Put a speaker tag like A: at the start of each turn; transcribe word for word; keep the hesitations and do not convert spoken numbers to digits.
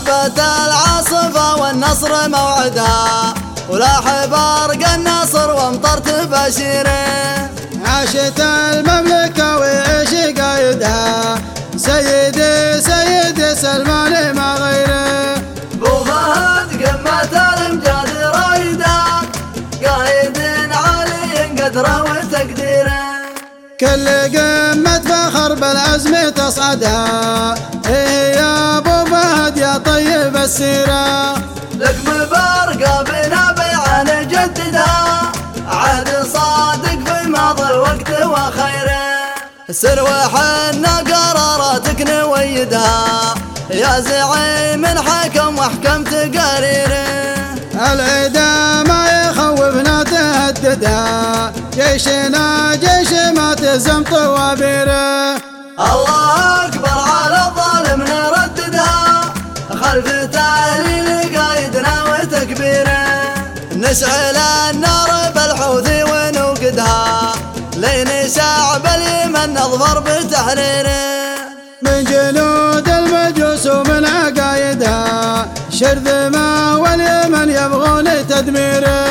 A: هبت العاصفة والنصر موعدها، ولاح برق النصر وامطرت بشيره.
B: عاشت المملكة وعيش قايدها، سيدي سيدي سلمان ما غيره.
A: بو فهد قمة الامجاد رايده، قايد عالي قدره وتقديره.
B: كل قمة فخر بالعزم تصعدها، إيه يا ابو فهد يا طيب السيرة.
A: لك مبارقة بنا بيعة نجددها، عهد صادق في ماضي الوقت وخيره. سر وحنا قراراتك نويدها، يا زعيم حكم واحكم تقاريره.
B: العدا ما يخوفنا تهددها، جيشنا جيش ما تزم طوابيره.
A: الله أكبر على الظالم نرددها، خلف تهليل قايدنا وتكبيره. نشعل النار بالحوثي ونوقدها، لين شعب اليمن نظفر بتحريره.
B: من جنود المجوس ومن عقايدها، شرذمة واليمن يبغون تدميره.